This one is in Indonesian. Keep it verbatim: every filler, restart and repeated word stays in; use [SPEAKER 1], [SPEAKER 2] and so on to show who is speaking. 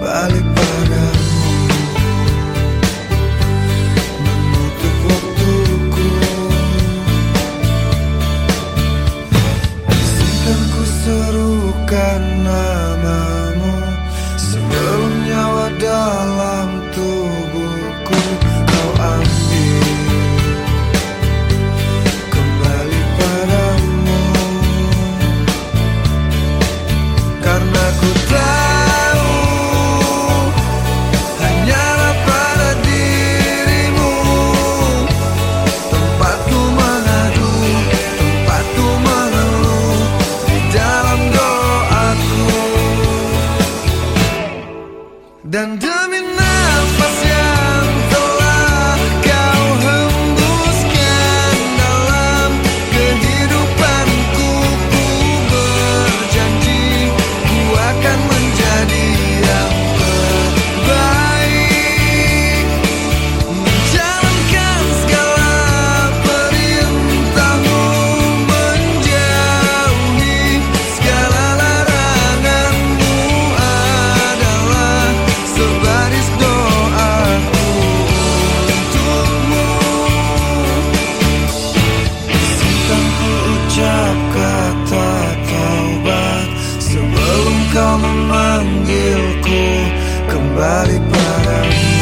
[SPEAKER 1] kembali padamu, menutup waktuku. Izinkan ku serukan namamu sebelum nyawa dalam tubuhku kau ambil kembali padamu. Karena ku tahu hanyalah pada dirimu tempatku mengadu, tempatku mengeluh di dalam doaku. Dan demi nafas yang telah kau hembuskan dalam kehidupanku, ku berjanji ku akan menjadi yang terbaik, menjalankan segala perintahmu, menjauhi segala laranganmu adalah sebaris doaku untukmu. Izinkan ku ucap kata taubat sebelum kau memanggilku kembali padamu.